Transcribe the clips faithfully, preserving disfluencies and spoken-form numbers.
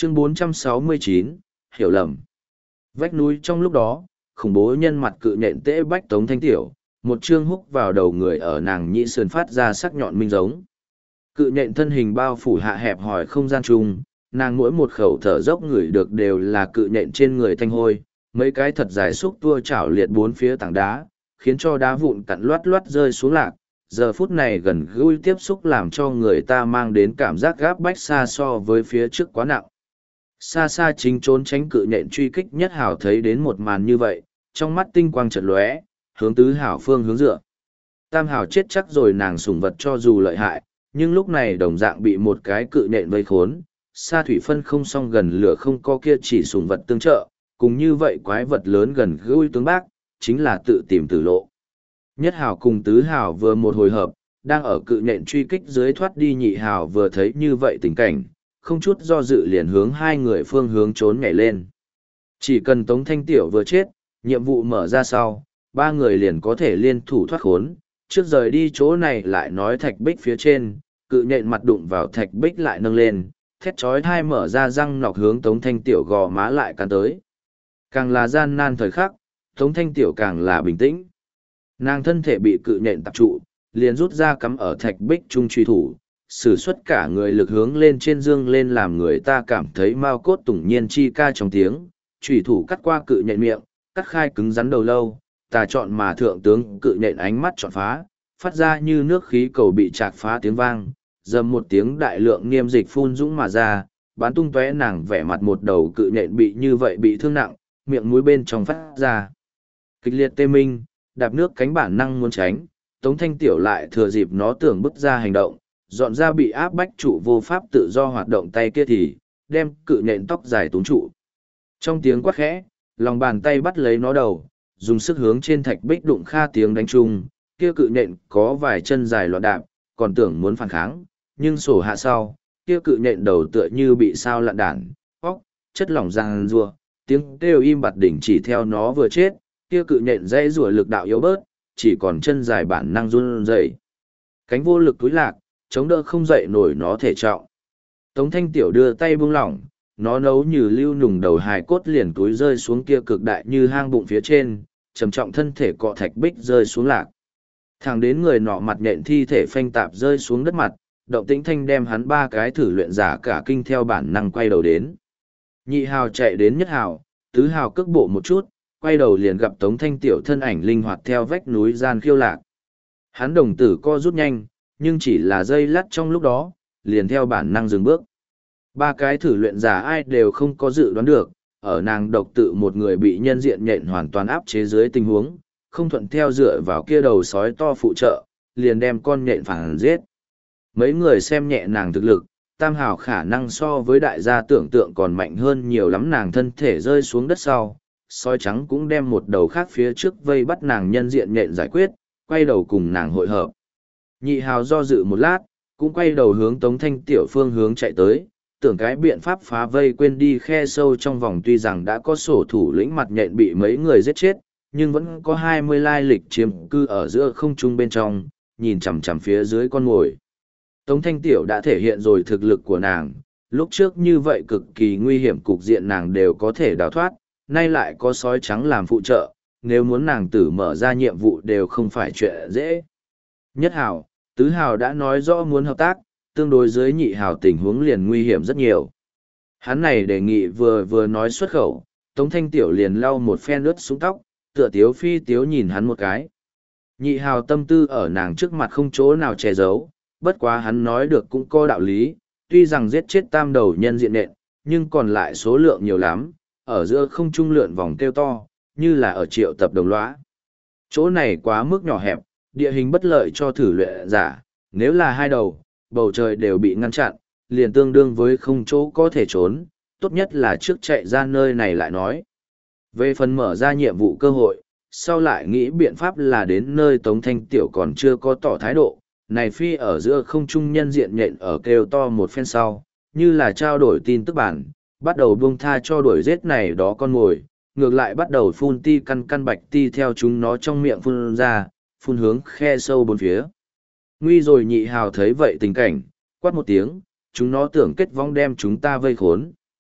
Chương bốn trăm sáu mươi chín, hiểu lầm. Vách núi trong lúc đó, khủng bố nhân mặt cự nện tễ bách Tống Thanh Tiểu, một chương húc vào đầu người ở nàng nhĩ sườn phát ra sắc nhọn minh giống. Cự nện thân hình bao phủ hạ hẹp hỏi không gian chung, nàng mỗi một khẩu thở dốc người được đều là cự nện trên người thanh hôi, mấy cái thật dài xúc tua chảo liệt bốn phía tảng đá, khiến cho đá vụn cặn loát loát rơi xuống lạc. Giờ phút này gần gũi tiếp xúc làm cho người ta mang đến cảm giác gáp bách xa so với phía trước quá nặng. Xa xa chính trốn tránh cự nện truy kích nhất hảo thấy đến một màn như vậy, trong mắt tinh quang chợt lóe, hướng tứ hảo phương hướng dựa. Tam hảo chết chắc rồi, nàng sủng vật cho dù lợi hại, nhưng lúc này đồng dạng bị một cái cự nện vây khốn. Sa thủy phân không song gần lửa không có kia chỉ sủng vật tương trợ, cùng như vậy quái vật lớn gần gũi tướng bác, chính là tự tìm tử lộ. Nhất hảo cùng tứ hảo vừa một hồi hợp, đang ở cự nện truy kích dưới thoát đi, nhị hảo vừa thấy như vậy tình cảnh, không chút do dự liền hướng hai người phương hướng trốn nhảy lên. Chỉ cần Tống Thanh Tiểu vừa chết, nhiệm vụ mở ra sau, ba người liền có thể liên thủ thoát khốn. Trước rời đi chỗ này lại nói thạch bích phía trên, cự nện mặt đụng vào thạch bích lại nâng lên, thét chói thai mở ra răng nọc hướng Tống Thanh Tiểu gò má lại cắn tới. Càng là gian nan thời khắc, Tống Thanh Tiểu càng là bình tĩnh. Nàng thân thể bị cự nện tập trụ, liền rút ra cắm ở thạch bích trung truy thủ, sử xuất cả người lực hướng lên trên dương lên làm người ta cảm thấy mao cốt tủng nhiên chi ca trong tiếng, truy thủ cắt qua cự nện miệng, cắt khai cứng rắn đầu lâu, tà chọn mà thượng tướng cự nện ánh mắt chọn phá, phát ra như nước khí cầu bị chạc phá tiếng vang, dầm một tiếng đại lượng niêm dịch phun dũng mà ra, bắn tung tóe, nàng vẻ mặt một đầu cự nện bị như vậy bị thương nặng, miệng mũi bên trong phát ra kịch liệt tê minh, đạp nước cánh bản năng muốn tránh. Tống Thanh Tiểu lại thừa dịp nó tưởng bứt ra hành động, dọn ra bị áp bách trụ vô pháp tự do hoạt động tay kia thì đem cự nện tóc dài túm trụ. Trong tiếng quát khẽ, lòng bàn tay bắt lấy nó đầu, dùng sức hướng trên thạch bích đụng kha tiếng đánh chung, kia cự nện có vài chân dài loạn đạp, còn tưởng muốn phản kháng, nhưng sổ hạ sau, kia cự nện đầu tựa như bị sao lạn đản, óc, chất lỏng răng rùa, tiếng kêu im bặt đỉnh chỉ theo nó vừa chết, kia cự nện dây rùa lực đạo yếu bớt, chỉ còn chân dài bản năng run rẩy. Cánh vô lực túi lạc, chống đỡ không dậy nổi nó thể trọng. Tống Thanh Tiểu đưa tay buông lỏng, nó nấu như lưu nùng đầu hài cốt liền túi rơi xuống kia cực đại như hang bụng phía trên, trầm trọng thân thể cọ thạch bích rơi xuống lạc. Thẳng đến người nọ mặt nện thi thể phanh tạp rơi xuống đất mặt, động tĩnh thanh đem hắn ba cái thử luyện giả cả kinh theo bản năng quay đầu đến. Nhị hào chạy đến nhất hào, tứ hào cước bộ một chút, quay đầu liền gặp Tống Thanh Tiểu thân ảnh linh hoạt theo vách núi gian khiêu lạc. Hắn đồng tử co rút nhanh, nhưng chỉ là giây lát trong lúc đó, liền theo bản năng dừng bước. Ba cái thử luyện giả ai đều không có dự đoán được, ở nàng độc tự một người bị nhân diện nhện hoàn toàn áp chế dưới tình huống, không thuận theo dựa vào kia đầu sói to phụ trợ, liền đem con nhện phản giết. Mấy người xem nhẹ nàng thực lực, tam hào khả năng so với đại gia tưởng tượng còn mạnh hơn nhiều lắm. Nàng thân thể rơi xuống đất sau, sói trắng cũng đem một đầu khác phía trước vây bắt nàng nhân diện nhện giải quyết, quay đầu cùng nàng hội hợp. Nhị hào do dự một lát, cũng quay đầu hướng Tống Thanh Tiểu phương hướng chạy tới, tưởng cái biện pháp phá vây quên đi khe sâu trong vòng. Tuy rằng đã có sổ thủ lĩnh mặt nhện bị mấy người giết chết, nhưng vẫn có hai mươi lai lịch chiếm cư ở giữa không trung bên trong, nhìn chằm chằm phía dưới con mồi. Tống Thanh Tiểu đã thể hiện rồi thực lực của nàng, lúc trước như vậy cực kỳ nguy hiểm cục diện nàng đều có thể đào thoát, nay lại có sói trắng làm phụ trợ, nếu muốn nàng tử mở ra nhiệm vụ đều không phải chuyện dễ. Nhất hào, tứ hào đã nói rõ muốn hợp tác, tương đối dưới nhị hào tình huống liền nguy hiểm rất nhiều. Hắn này đề nghị vừa vừa nói xuất khẩu, Tống Thanh Tiểu liền lau một phen ướt xuống tóc, tựa tiếu phi tiếu nhìn hắn một cái. Nhị hào tâm tư ở nàng trước mặt không chỗ nào che giấu, bất quá hắn nói được cũng có đạo lý, tuy rằng giết chết tam đầu nhân diện nện, nhưng còn lại số lượng nhiều lắm, ở giữa không trung lượn vòng kêu to, như là ở triệu tập đồng lõa. Chỗ này quá mức nhỏ hẹp, địa hình bất lợi cho thử luyện giả, nếu là hai đầu, bầu trời đều bị ngăn chặn, liền tương đương với không chỗ có thể trốn, tốt nhất là trước chạy ra nơi này lại nói. Về phần mở ra nhiệm vụ cơ hội, sau lại nghĩ biện pháp là đến nơi Tống Thanh Tiểu còn chưa có tỏ thái độ, này phi ở giữa không trung nhân diện nhện ở kêu to một phen sau, như là trao đổi tin tức bản, bắt đầu buông tha cho đuổi giết này đó con mồi, ngược lại bắt đầu phun ti căn căn bạch ti theo chúng nó trong miệng phun ra, phun hướng khe sâu bốn phía. Nguy rồi nhị hào thấy vậy tình cảnh, quát một tiếng, chúng nó tưởng kết vong đem chúng ta vây khốn.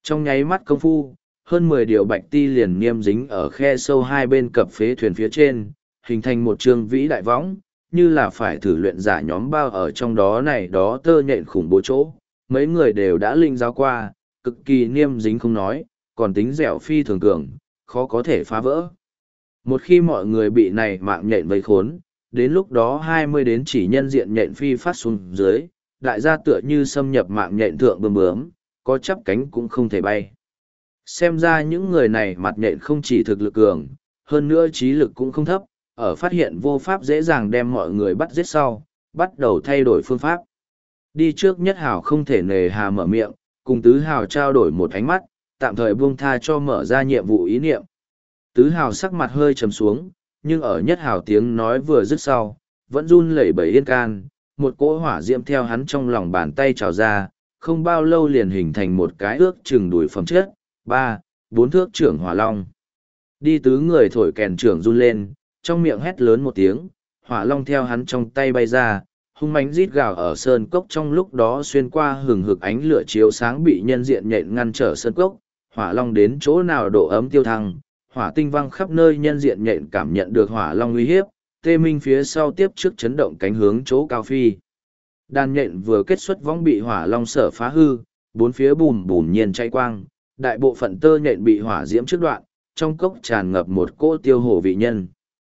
Trong nháy mắt công phu, hơn mười điều bạch ti liền niêm dính ở khe sâu hai bên cập phế thuyền phía trên, hình thành một trường vĩ đại võng, như là phải thử luyện giả nhóm bao ở trong đó này đó tơ nhện khủng bố chỗ. Mấy người đều đã linh giáo qua, cực kỳ niêm dính không nói, còn tính dẻo phi thường cường, khó có thể phá vỡ. Một khi mọi người bị này mạng nhện vây khốn, đến lúc đó hai mươi đến chỉ nhân diện nhện phi phát xuống dưới, đại gia tựa như xâm nhập mạng nhện thượng bướm bướm, có chắp cánh cũng không thể bay. Xem ra những người này mặt nhện không chỉ thực lực cường, hơn nữa trí lực cũng không thấp, ở phát hiện vô pháp dễ dàng đem mọi người bắt giết sau, bắt đầu thay đổi phương pháp. Đi trước nhất hào không thể nề hà mở miệng, cùng tứ hào trao đổi một ánh mắt, tạm thời buông tha cho mở ra nhiệm vụ ý niệm. Tứ hào sắc mặt hơi trầm xuống, nhưng ở nhất hào tiếng nói vừa dứt sau, vẫn run lẩy bẩy yên can, một cỗ hỏa diễm theo hắn trong lòng bàn tay trào ra, không bao lâu liền hình thành một cái ước chừng đùi phẩm chất, ba, bốn thước trưởng hỏa long. Đi tứ người thổi kèn trưởng run lên, trong miệng hét lớn một tiếng, hỏa long theo hắn trong tay bay ra, hung mãnh rít gào ở sơn cốc trong lúc đó xuyên qua hừng hực ánh lửa chiếu sáng bị nhân diện nhện ngăn trở sơn cốc, hỏa long đến chỗ nào độ ấm tiêu thăng, hỏa tinh văng khắp nơi nhân diện nhện cảm nhận được hỏa long uy hiếp, tê minh phía sau tiếp trước chấn động cánh hướng chỗ cao phi. Đàn nhện vừa kết xuất võng bị hỏa long sở phá hư, bốn phía bùm bùm nhiên cháy quang, đại bộ phận tơ nhện bị hỏa diễm trước đoạn, trong cốc tràn ngập một cỗ tiêu hổ vị nhân.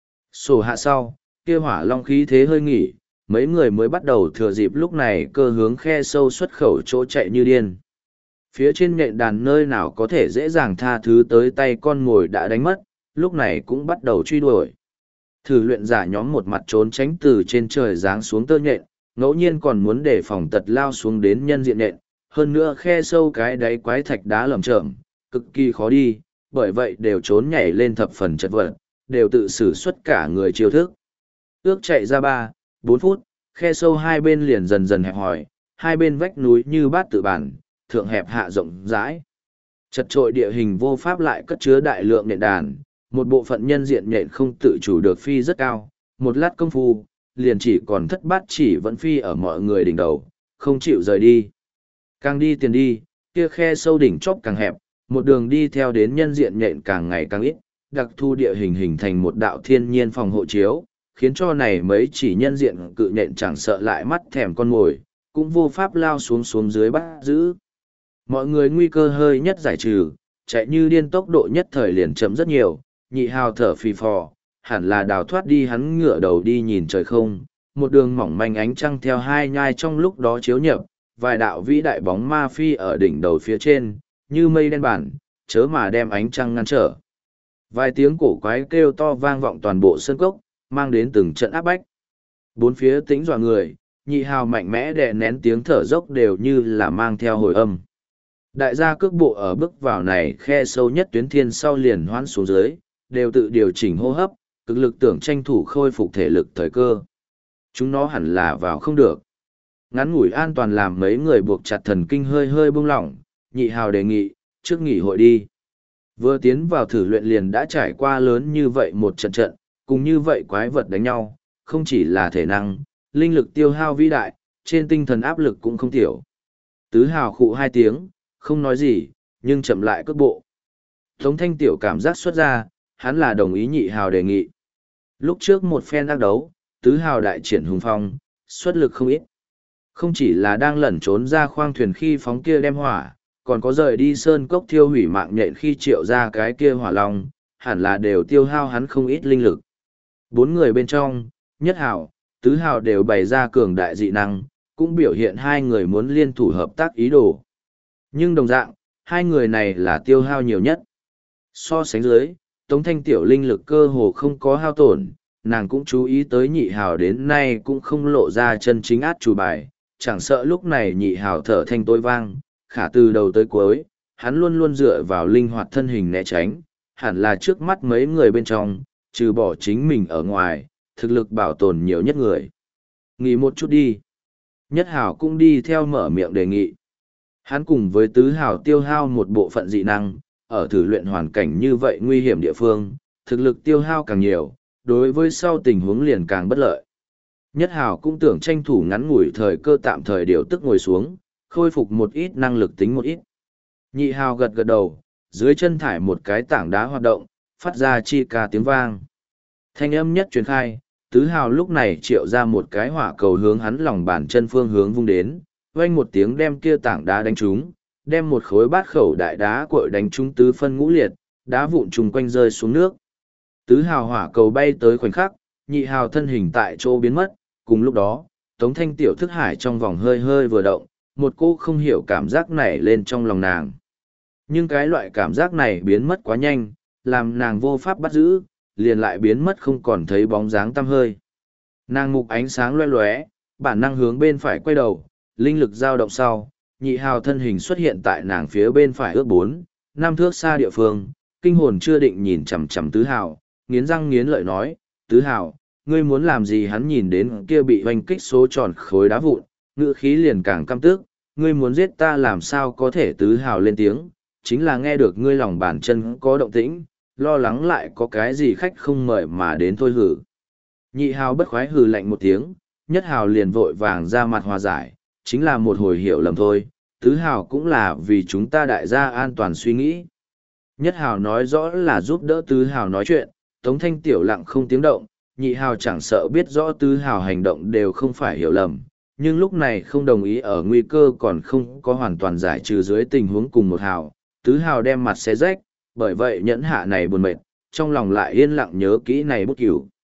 Sổ hạ sau, kia hỏa long khí thế hơi nghỉ, mấy người mới bắt đầu thừa dịp lúc này cơ hướng khe sâu xuất khẩu chỗ chạy như điên. Phía trên nhện đàn nơi nào có thể dễ dàng tha thứ tới tay con mồi đã đánh mất, lúc này cũng bắt đầu truy đuổi. Thử luyện giả nhóm một mặt trốn tránh từ trên trời giáng xuống tơ nhện, ngẫu nhiên còn muốn để phòng tật lao xuống đến nhân diện nhện, hơn nữa khe sâu cái đáy quái thạch đá lởm chởm, cực kỳ khó đi, bởi vậy đều trốn nhảy lên thập phần chật vật, đều tự xử xuất cả người chiêu thức. Ước chạy ra ba, bốn phút, khe sâu hai bên liền dần dần hẹp hòi, hai bên vách núi như bát tự bản, thượng hẹp hạ rộng rãi. Chật trội địa hình vô pháp lại cất chứa đại lượng nhện đàn, một bộ phận nhân diện nhện không tự chủ được phi rất cao, một lát công phu, liền chỉ còn thất bát chỉ vẫn phi ở mọi người đỉnh đầu, không chịu rời đi. Càng đi tiền đi, kia khe sâu đỉnh chóp càng hẹp, một đường đi theo đến nhân diện nhện càng ngày càng ít, đặc thu địa hình hình thành một đạo thiên nhiên phòng hộ chiếu, khiến cho này mấy chỉ nhân diện cự nhện chẳng sợ lại mắt thèm con mồi, cũng vô pháp lao xuống xuống dưới bắt giữ. Mọi người nguy cơ hơi nhất giải trừ, chạy như điên tốc độ nhất thời liền chậm rất nhiều, nhị hào thở phì phò, hẳn là đào thoát đi hắn ngửa đầu đi nhìn trời không, một đường mỏng manh ánh trăng theo hai nhai trong lúc đó chiếu nhập, vài đạo vĩ đại bóng ma phi ở đỉnh đầu phía trên, như mây đen bản, chớ mà đem ánh trăng ngăn trở. Vài tiếng cổ quái kêu to vang vọng toàn bộ sân cốc, mang đến từng trận áp bách. Bốn phía tĩnh dọa người, nhị hào mạnh mẽ đè nén tiếng thở dốc đều như là mang theo hồi âm. Đại gia cước bộ ở bước vào này khe sâu nhất tuyến thiên sau liền hoãn xuống dưới, đều tự điều chỉnh hô hấp, cực lực tưởng tranh thủ khôi phục thể lực thời cơ. Chúng nó hẳn là vào không được. Ngắn ngủi an toàn làm mấy người buộc chặt thần kinh hơi hơi buông lỏng, nhị hào đề nghị, trước nghỉ hội đi. Vừa tiến vào thử luyện liền đã trải qua lớn như vậy một trận trận, cùng như vậy quái vật đánh nhau, không chỉ là thể năng, linh lực tiêu hao vĩ đại, trên tinh thần áp lực cũng không tiểu. Tứ hào khụ hai tiếng, không nói gì, nhưng chậm lại cước bộ. Tống thanh tiểu cảm giác xuất ra, hắn là đồng ý nhị hào đề nghị. Lúc trước một phen ác đấu, tứ hào đại triển hùng phong, xuất lực không ít. Không chỉ là đang lẩn trốn ra khoang thuyền khi phóng kia đem hỏa, còn có rời đi sơn cốc thiêu hủy mạng nhện khi triệu ra cái kia hỏa long, hẳn là đều tiêu hao hắn không ít linh lực. Bốn người bên trong, nhất hào, tứ hào đều bày ra cường đại dị năng, cũng biểu hiện hai người muốn liên thủ hợp tác ý đồ. Nhưng đồng dạng, hai người này là tiêu hao nhiều nhất. So sánh dưới, Tống Thanh tiểu linh lực cơ hồ không có hao tổn, nàng cũng chú ý tới nhị hào đến nay cũng không lộ ra chân chính át chủ bài, chẳng sợ lúc này nhị hào thở thanh tối vang, khả từ đầu tới cuối, hắn luôn luôn dựa vào linh hoạt thân hình né tránh, hẳn là trước mắt mấy người bên trong, trừ bỏ chính mình ở ngoài, thực lực bảo tồn nhiều nhất người. Nghỉ một chút đi. Nhất hào cũng đi theo mở miệng đề nghị. Hắn cùng với tứ hào tiêu hao một bộ phận dị năng, ở thử luyện hoàn cảnh như vậy nguy hiểm địa phương, thực lực tiêu hao càng nhiều, đối với sau tình huống liền càng bất lợi. Nhất hào cũng tưởng tranh thủ ngắn ngủi thời cơ tạm thời điều tức ngồi xuống, khôi phục một ít năng lực tính một ít. Nhị hào gật gật đầu, dưới chân thải một cái tảng đá hoạt động, phát ra chi ca tiếng vang. Thanh âm nhất truyền khai, tứ hào lúc này triệu ra một cái hỏa cầu hướng hắn lòng bàn chân phương hướng vung đến, vang một tiếng đem kia tảng đá đánh trúng, đem một khối bát khẩu đại đá cội đánh trúng tứ phân ngũ liệt, đá vụn trùng quanh rơi xuống nước. Tứ hào hỏa cầu bay tới khoảnh khắc, nhị hào thân hình tại chỗ biến mất, cùng lúc đó, Tống Thanh tiểu thức hải trong vòng hơi hơi vừa động, một cô không hiểu cảm giác nảy lên trong lòng nàng. Nhưng cái loại cảm giác này biến mất quá nhanh, làm nàng vô pháp bắt giữ, liền lại biến mất không còn thấy bóng dáng tăm hơi. Nàng mục ánh sáng loe loé, bản năng hướng bên phải quay đầu, linh lực dao động sau, nhị hào thân hình xuất hiện tại nàng phía bên phải ước bốn, năm thước xa địa phương, kinh hồn chưa định nhìn chằm chằm tứ hào, nghiến răng nghiến lợi nói, tứ hào, ngươi muốn làm gì? Hắn nhìn đến kia bị hoành kích số tròn khối đá vụn, ngữ khí liền càng căm tức, ngươi muốn giết ta làm sao có thể? Tứ hào lên tiếng, chính là nghe được ngươi lòng bàn chân có động tĩnh, lo lắng lại có cái gì khách không mời mà đến thôi hử. Nhị hào bất khoái hừ lạnh một tiếng, nhất hào liền vội vàng ra mặt hòa giải, chính là một hồi hiểu lầm thôi, tứ hào cũng là vì chúng ta đại gia an toàn suy nghĩ. Nhất hào nói rõ là giúp đỡ tứ hào nói chuyện, Tống Thanh tiểu lặng không tiếng động, nhị hào chẳng sợ biết rõ tứ hào hành động đều không phải hiểu lầm, nhưng lúc này không đồng ý ở nguy cơ còn không có hoàn toàn giải trừ dưới tình huống cùng một hào, tứ hào đem mặt xé rách, bởi vậy nhẫn hạ này buồn mệt, trong lòng lại yên lặng nhớ kỹ này bút cửu.